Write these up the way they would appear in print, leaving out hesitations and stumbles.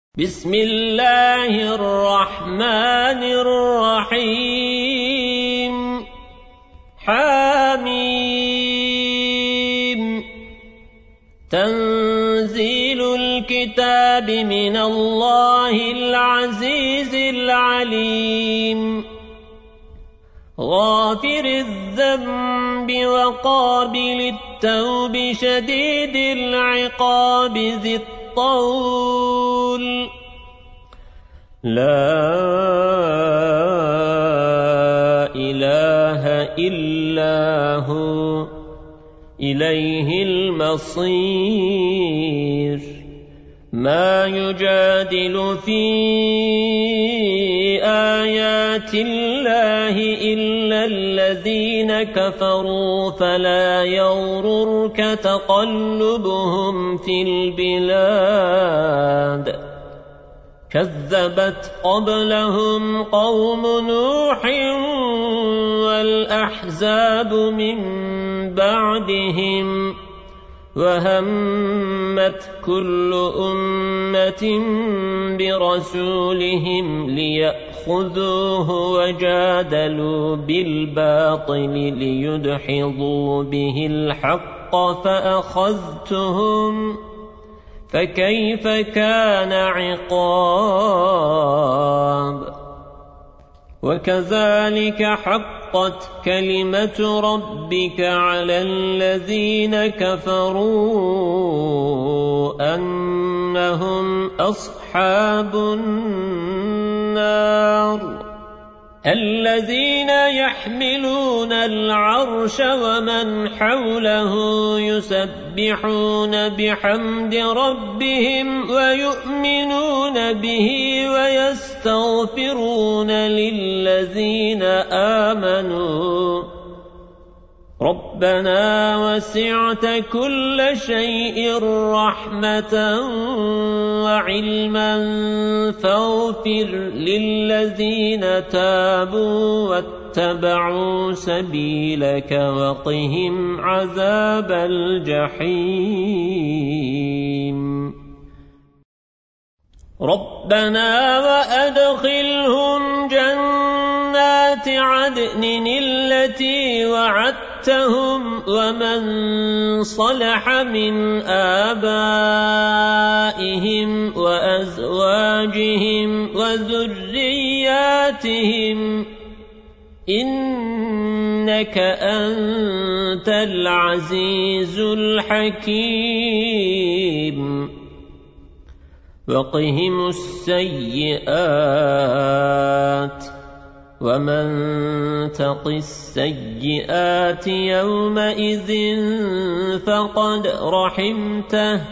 بسم الله الرحمن الرحيم حميم تنزيل الكتاب من الله العزيز العليم غافر الذنب وقابل التوب شديد العقاب ذي الطول لا إله إلا هو إليه المصير ما يجادل في آيات الله إلا الذين كفروا فلا يغررك تقلبهم في البلاد كذبت قبلهم قوم نوح والأحزاب من بعدهم وهمت كل أمة برسولهم ليأخذوه وجادلوا بالباطل ليدحضوا به الحق فأخذتهم فكيف كان عقاب وكذلك حقت كلمة ربك على الذين كفروا أنهم أصحاب النار الذين يحملون العرش ومن حوله يسبحون بحمد ربهم ويؤمنون به ويستغفرون للذين آمنوا ربنا وسعت كل شيء رحمة وعلما فاغفر للذين تابوا واتبعوا سبيلك وقهم عذاب الجحيم ربنا وأدخلهم جنات عدن التي وعدتهم ومن صلح من آبائهم وأزواجهم وذرياتهم إنك أنت العزيز الحكيم وقهم السيئات ومن تق السيئات يومئذ فقد رحمته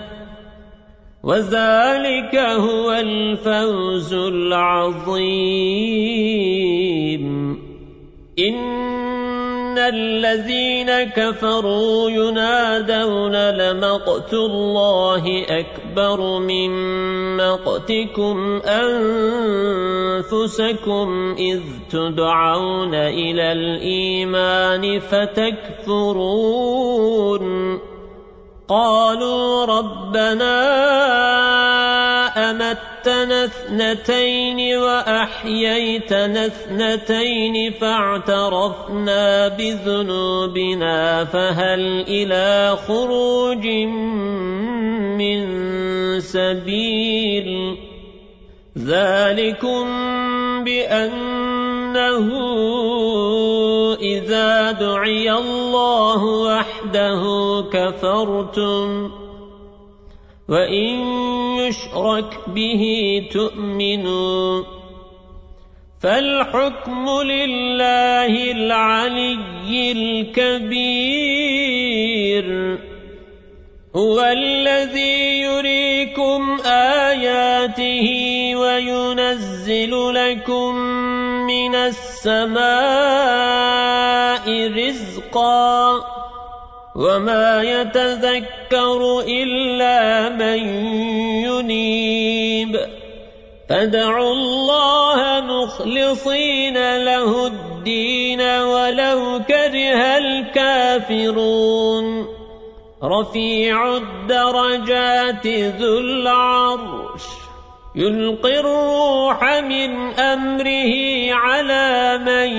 وذلك هو الفوز العظيم إن الذين كفروا ينادون لمقت الله أكبر من مقتكم أنفسكم إذ تدعون إلى الإيمان فتكفرون قالوا ربنا أمتنا اثنتين وأحييتنا اثنتين فاعترفنا بذنوبنا فهل إلى خروج من سبيل ذلكم بأنه إذا دعي الله وحده كفرتم وإن يشرك به تؤمنوا فالحكم لله العلي الكبير هو الذي يريكم آياته وينزل لكم من السماء رزقا وما يتذكر إلا من ينيب فادعوا الله مخلصين له الدين ولو كره الكافرون رفيع الدرجات ذو العرش يلقي الروح من أمره على من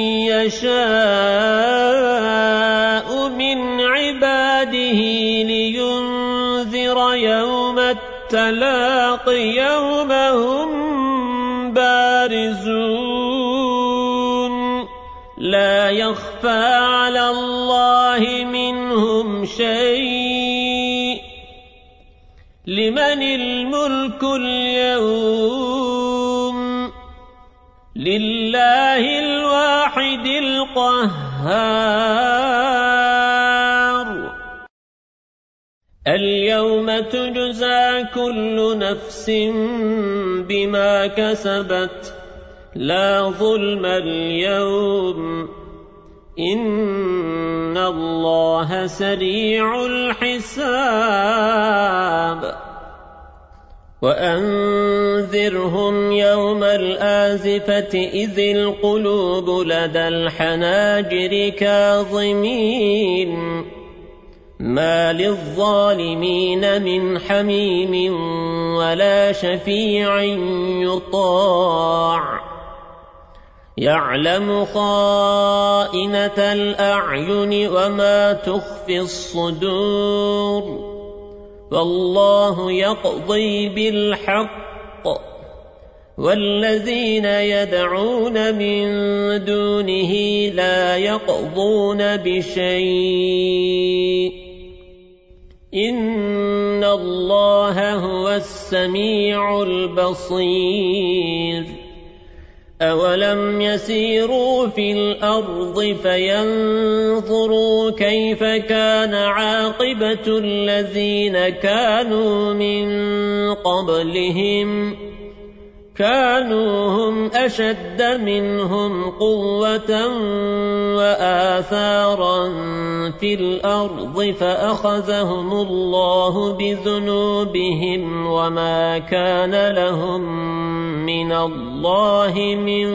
يشاء من عباده لينذر يوم التلاق يوم هم بارزون لا يخفى على الله منهم شيء لمن الملك اليوم لله الواحد القهار اليوم تجزى كل نفس بما كسبت لا ظلم اليوم إن الله سريع الحساب وأنذرهم يوم الآزفة إذ القلوب لدى الحناجر كاظمين ما للظالمين من حميم ولا شفيع يطاع يعلم خائنة الأعين وما تخفي الصدور والله يقضي بالحق والذين يدعون من دونه لا يقضون بشيء إن الله هو السميع البصير أولم يسيروا في الأرض فينظروا كيف كان عاقبة الذين كانوا من قبلهم كانوا هم أشد منهم قوة وآثارا في الأرض فأخذهم الله بذنوبهم وما كان لهم من الله من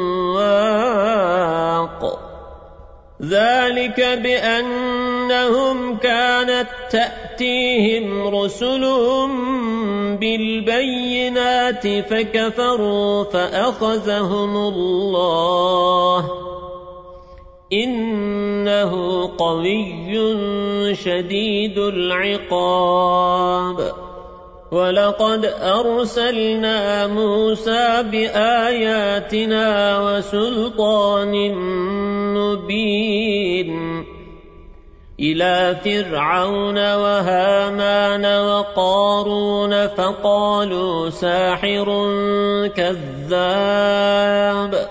واق ذلك بأنهم كانت تأتيهم رسلهم بالبينات فكفروا فأخذهم الله إنه قوي شديد العقاب ولقد أرسلنا موسى بآياتنا وسلطان مبين إلى فرعون وهامان وقارون فقالوا ساحر كذاب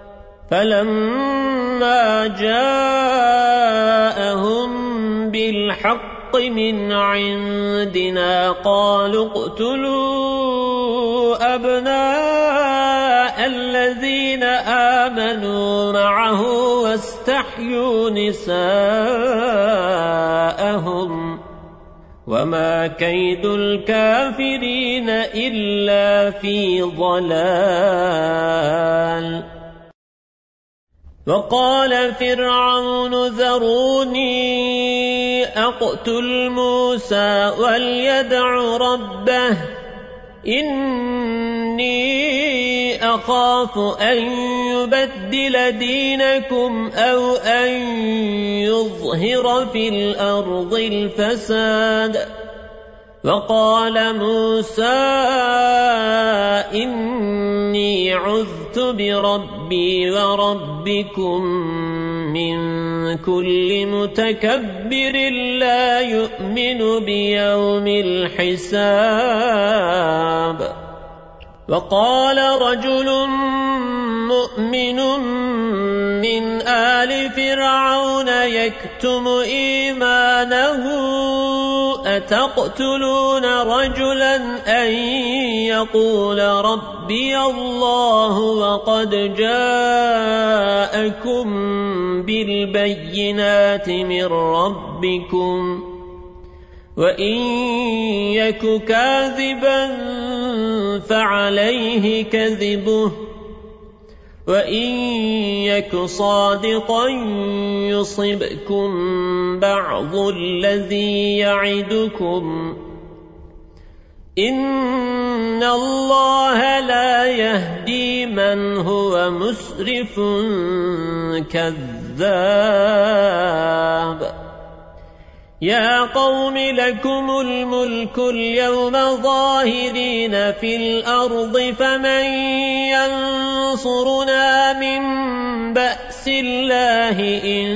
فلما جاءهم بالحق من عندنا قالوا اقتلوا أبناء الذين آمنوا معه واستحيوا نساءهم وما كيد الكافرين إلا في ضلال وقال فرعون ذروني أقتل موسى وليدع ربه إني أخاف أن يبدل دينكم أو أن يظهر في الأرض الفساد وقال موسى إني عذت بربي وربكم من كل متكبر لا يؤمن بيوم الحساب وقال رجل مؤمن من آل فرعون يكتم إيمانه أتقتلون رجلا أن يقول ربي الله وقد جاءكم بالبينات من ربكم وإن يك كاذبا فعليه كذبه وإن يك صادقا يصبكم بعض الذي يعدكم إن الله لا يهدي من هو مسرف كذاب يا قوم لكم الملك اليوم ظاهرين في الأرض فمن ينصرنا من بأس الله إن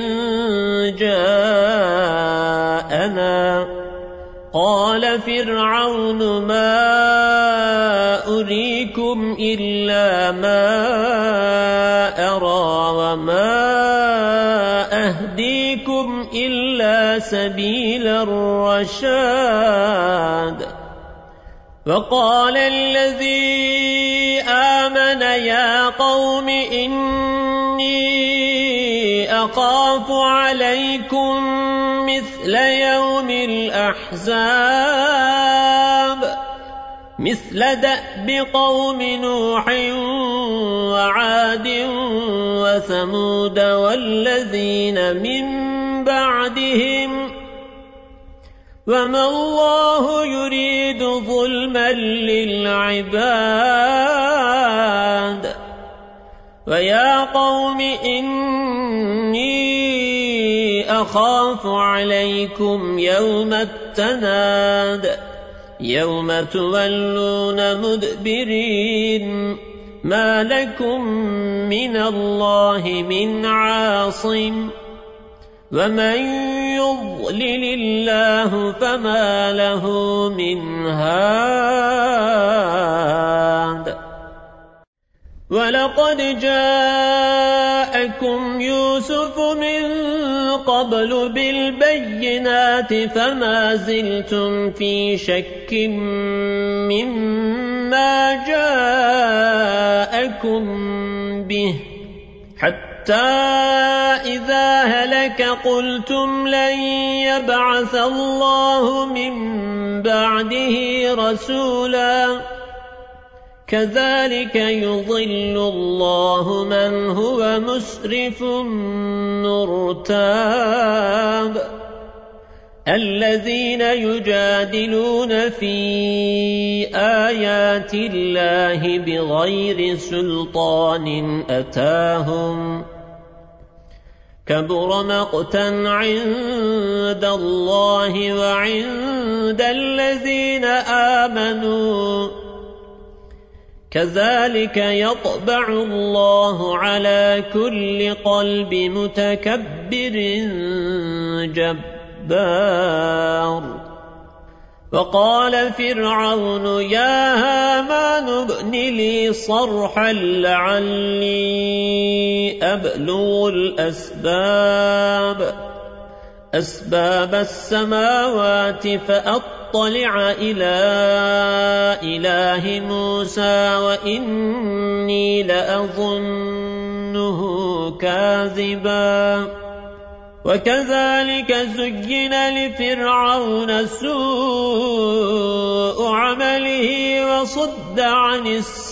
جاءنا قال فرعون ما أريكم إلا ما أرى وما أهديكم إلا سبيل الرشاد وقال الذي آمن يا قوم إني أخاف عليكم مثل يوم الأحزاب مثل دأب قوم نوح وعاد وثمود والذين من بعدهم وما الله يريد ظلما للعباد ويا قوم إني أخاف عليكم يوم التناد يوم تولون مدبرين ما لكم من الله من عاصم ومن يضلل الله فما له من هاد ولقد جاءكم يوسف من قبل بالبينات فما زلتم في شك مما جاءكم به حتى إذا هلك قلتم لن يبعث الله من بعده رسولا كذلك يضل الله من هو مسرف مرتاب الذين يجادلون في آيات الله بغير سلطان أتاهم كبر مقتا عند الله وعند الذين آمنوا كذلك يطبع الله على كل قلب متكبر جبار وقال فرعون يا هامان ابن لي صرحا لعلي أبلغ أسباب السماوات فأطلع إلى إله موسى وإني لأظنه كاذبا وكذلك زين لفرعون سوء عمله وصد عن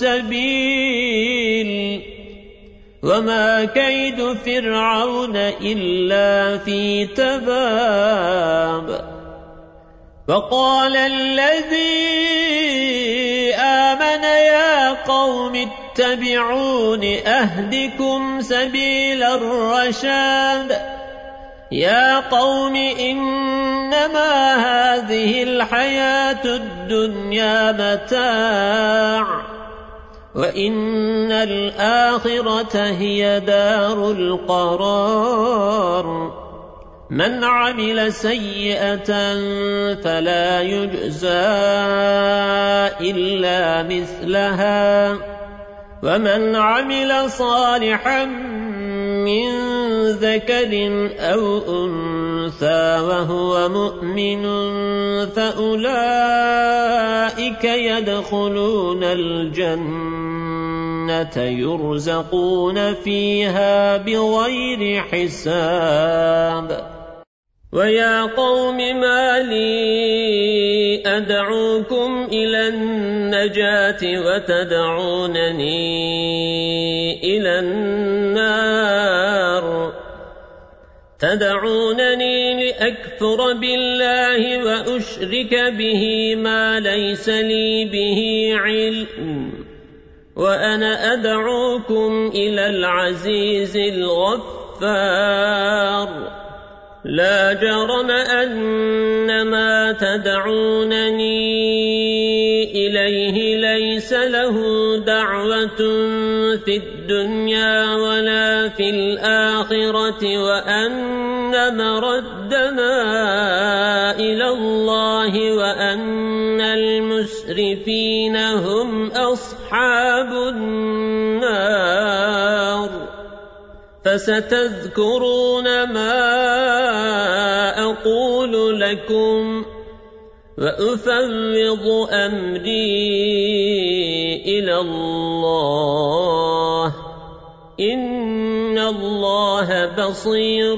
السبيل وما كيد فرعون إلا في تباب وقال الذي آمن يا قوم اتبعون أهدكم سبيل الرشاد يا قوم إنما هذه الحياة الدنيا متاع وإن الآخرة هي دار القرار من عمل سيئة فلا يجزى إلا مثلها ومن عمل صالحا من ذكر أو أنثى وهو مؤمن فأولئك يدخلون الجنة يرزقون فيها بغير حساب ويا قوم ما لي أدعوكم إلى النجاة وتدعونني إلى النار تدعونني لأكفر بالله وأشرك به ما ليس لي به علم وأنا أدعوكم إلى العزيز الغفار لا جرم أن ما تدعونني إليه ليس له دعوة في الدنيا ولا في الآخرة وأن مردنا إلى الله وأن المسرفين هم أصحاب النار فستذكرون ما أقول لكم وأفوض أمري إلى الله إن الله بصير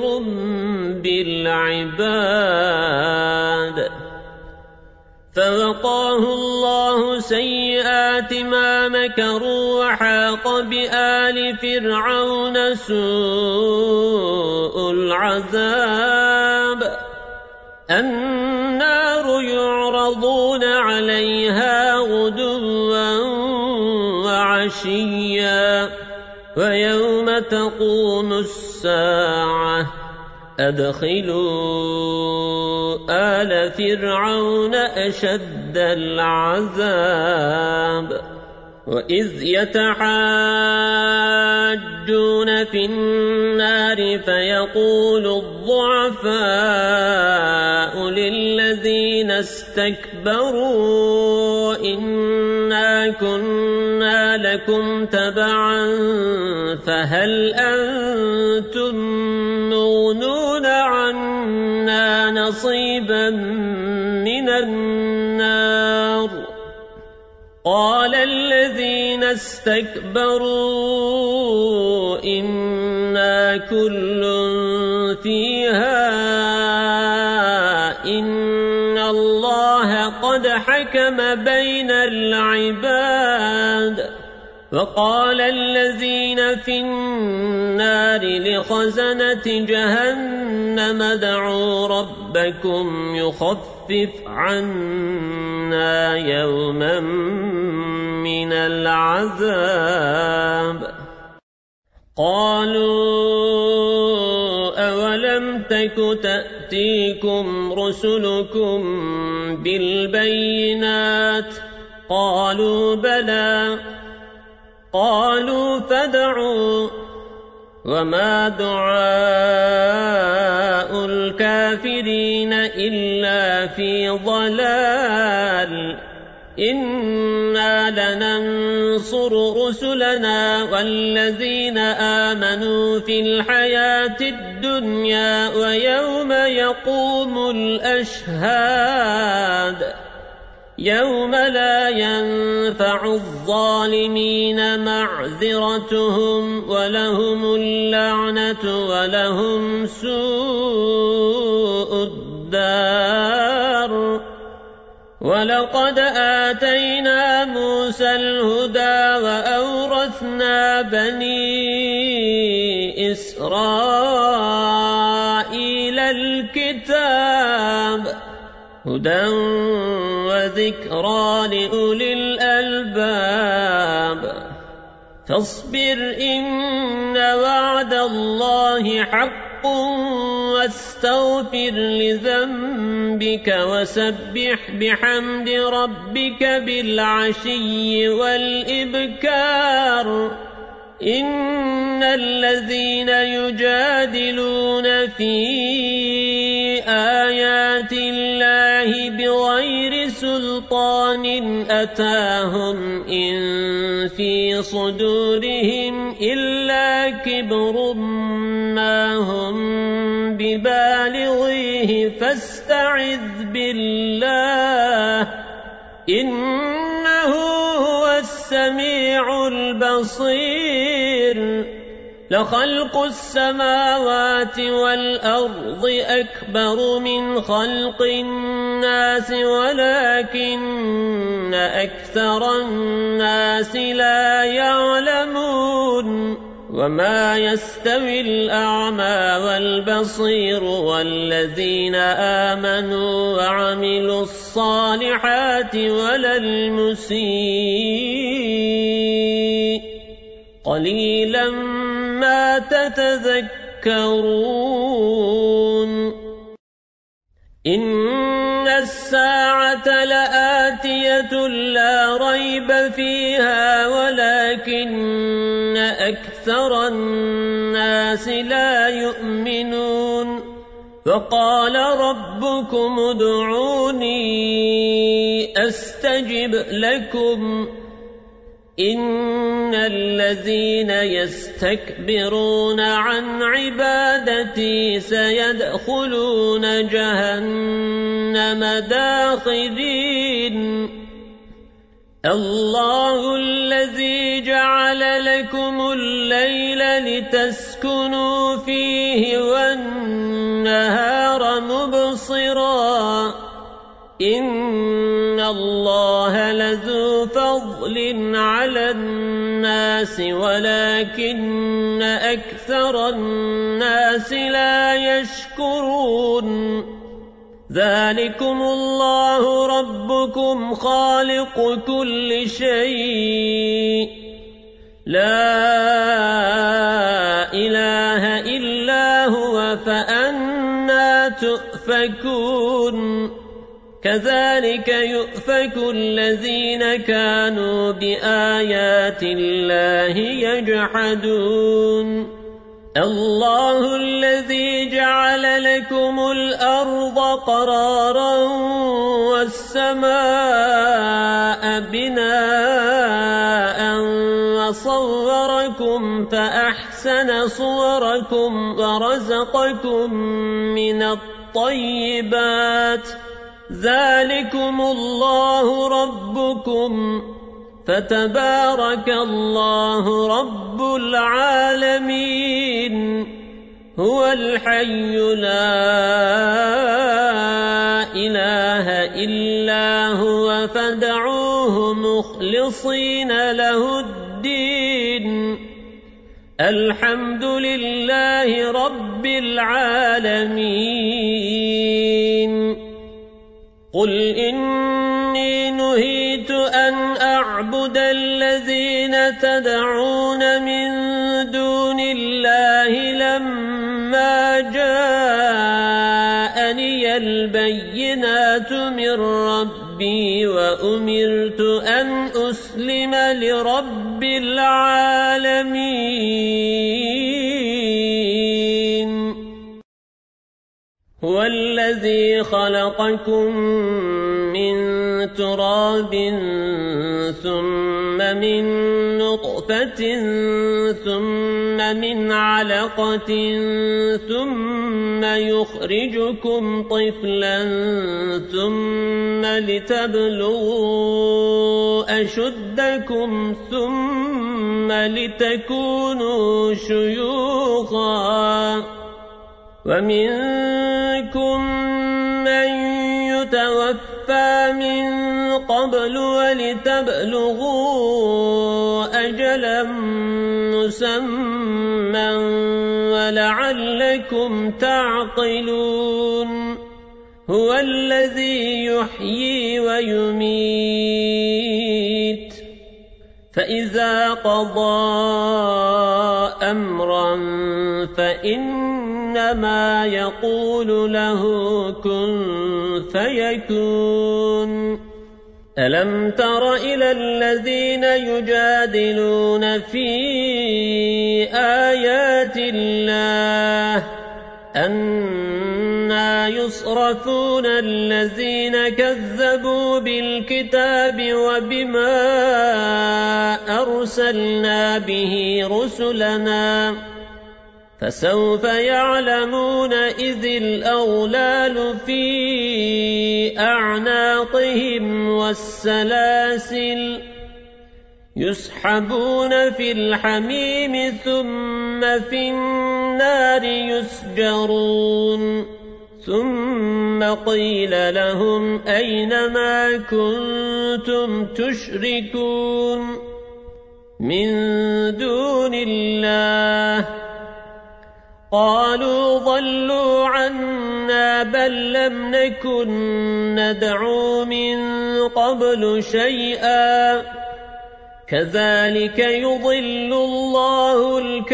بالعباد فوقاه الله سيئات ما مكروا وحاق بآل فرعون سوء العذاب النار يعرضون عليها غدوا وعشيا ويوم تقوم الساعة أدخلوا آل فرعون أشد العذاب وإذ يتحاجون في النار فيقول الضعفاء للذين استكبروا إنا كنا لكم تبعا فهل أنتم مغنون عنا نصيبا من النار قال الذين استكبروا إنا كل فيها إن الله قد حكم بين العباد وقال الذين في النار لخزنة جهنم ادعوا ربكم يخفف عنا يوما من العذاب قالوا أولم تك تأتيكم رسلكم بالبينات قالوا بلى قالوا فادعوا وما دعاء الكافرين إلا في ضلال إنا لننصر رسلنا والذين آمنوا في الحياة الدنيا ويوم يقوم الأشهاد يوم لا ينفع الظالمين معذرتهم ولهم اللعنة ولهم سوء الدار ولقد آتينا موسى الهدى وأورثنا بني إسرائيل الكتاب هدى وذكرى لأولي الألباب فاصبر إن وعد الله حق واستغفر لذنبك وسبح بحمد ربك بالعشي والإبكار إن الذين يجادلون في آيات الله بغير سلطان أتاهم إن في صدورهم إلا كبر ما هم ببالغيه فاستعذ بالله إنه هو السميع البصير لخلق السماوات والأرض أكبر من خلق الناس ولكن أكثر الناس لا يعلمون وما يستوي الأعمى والبصير والذين آمنوا وعملوا الصالحات ولا المسيء قليلا ما تتذكرون إن الساعة لآتية لا ريب فيها ولكن أكثر الناس لا يؤمنون وقال ربكم ادعوني أستجب لكم إن الذين يستكبرون عن عبادتي سيدخلون جهنم داخرين الله الذي جعل لكم الليل لتسكنوا فيه والنهار مبصرا إن الله لذو فضل على الناس ولكن أكثر الناس لا يشكرون ذلكم الله ربكم خالق كل شيء لا إله إلا هو فأنى تؤفكون كذلك يؤفك الذين كانوا بآيات الله يجحدون الله الذي جعل لكم الأرض قرارا والسماء بناء وصوركم فأحسن صوركم ورزقكم من الطيبات ذلكم الله ربكم فتبارك الله رب العالمين هو الحي لا إله إلا هو فادعوه مخلصين له الدين الحمد لله رب العالمين قل إني نهيت أن أعبد الذين تدعون من دون الله لما جاءني البينات من ربي وأمرت أن أسلم لرب العالمين هو الذي خلقكم من تراب ثم من نطفة ثم من علقة ثم يخرجكم طفلا ثم لتبلغوا أشدكم ثم لتكونوا شيوخا ومنكم من يتوفى من قبل ولتبلغوا أجلا مسمى ولعلكم تعقلون هو الذي يحيي ويميت فإذا قضى أمرا فإنما يقول له كن فيكون ألم تر إلى الذين يجادلون في آيات الله أنى يصرفون الذين كذبوا بالكتاب وبما أرسلنا به رسلنا فسوف يعلمون إذ الأغلال في أعناقهم والسلاسل يسحبون في الحميم ثم في النار يسجرون ثم قيل لهم أين ما كنتم تشركون من دون الله قالوا ضلوا عنا بل لم نكن ندعو من قبل شيئا كذلك يضل الله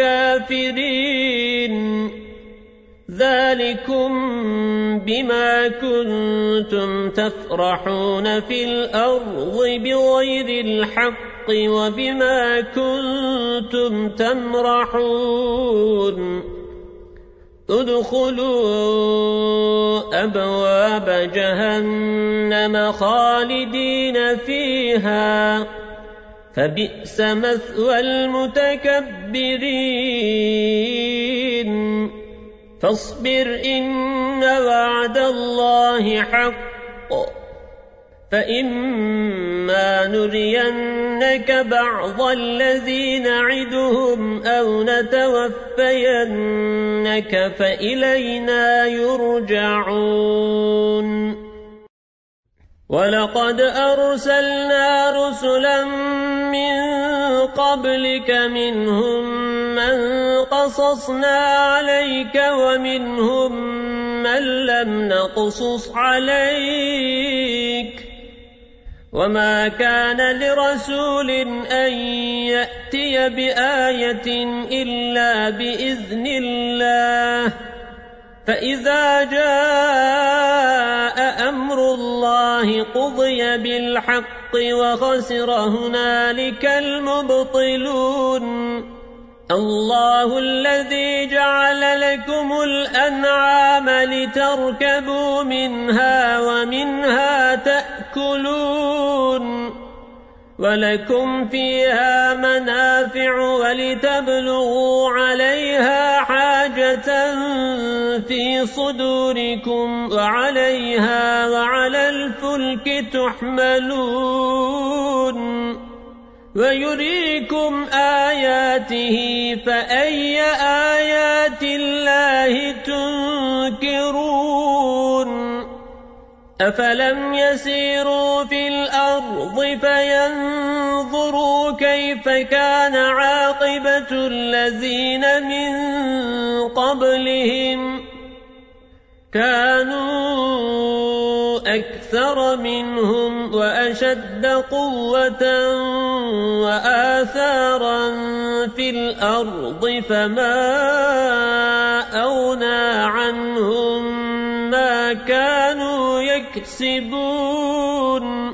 الكافرين ذلكم بما كنتم تفرحون في الأرض بغير الحق وبما كنتم تمرحون ادخلوا أبواب جهنم خالدين فيها فبئس مثوى المتكبرين فاصبر إن وعد الله حق فإما نرينك بعض الذي نعدهم أو نتوفينك فإلينا يرجعون ولقد أرسلنا رسلا من قبلك منهم من قصصنا عليك ومنهم من لم نقصص عليك وما كان لرسول أن يأتي بآية إلا بإذن الله فإذا جاء أمر الله قضي بالحق وخسر هنالك المبطلون الله الذي جعل لكم الأنعام لتركبوا منها ومنها تأكلون ولكم فيها منافع ولتبلغوا عليها حاجة في صدوركم وعليها وعلى الفلك تحملون ويريكم آياته فأي آيات الله تنكرون أفلم يسيروا في الأرض فينظروا كيف كان عاقبة الذين من قبلهم كانوا أكثر منهم وأشد قوة وآثارا في الأرض فما أغنى عنهم ما كانوا يكسبون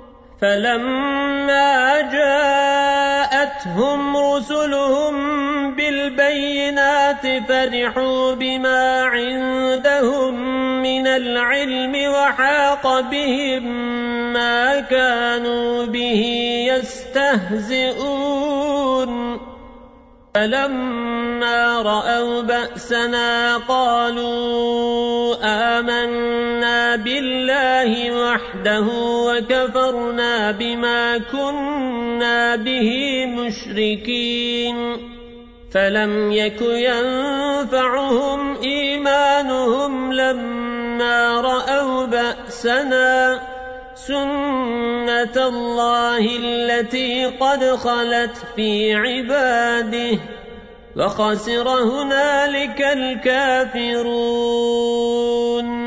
فلما جاءتهم رسلهم بالبينات فرحوا بما عندهم من العلم وحاق بهم ما كانوا به يستهزئون فلما رأوا بأسنا قالوا آمنا بالله وحده وكفرنا بما كنا به مشركين فلم يك ينفعهم إيمانهم لما رأوا بأسنا سنة الله التي قد خلت في عباده وخسر هنالك الكافرون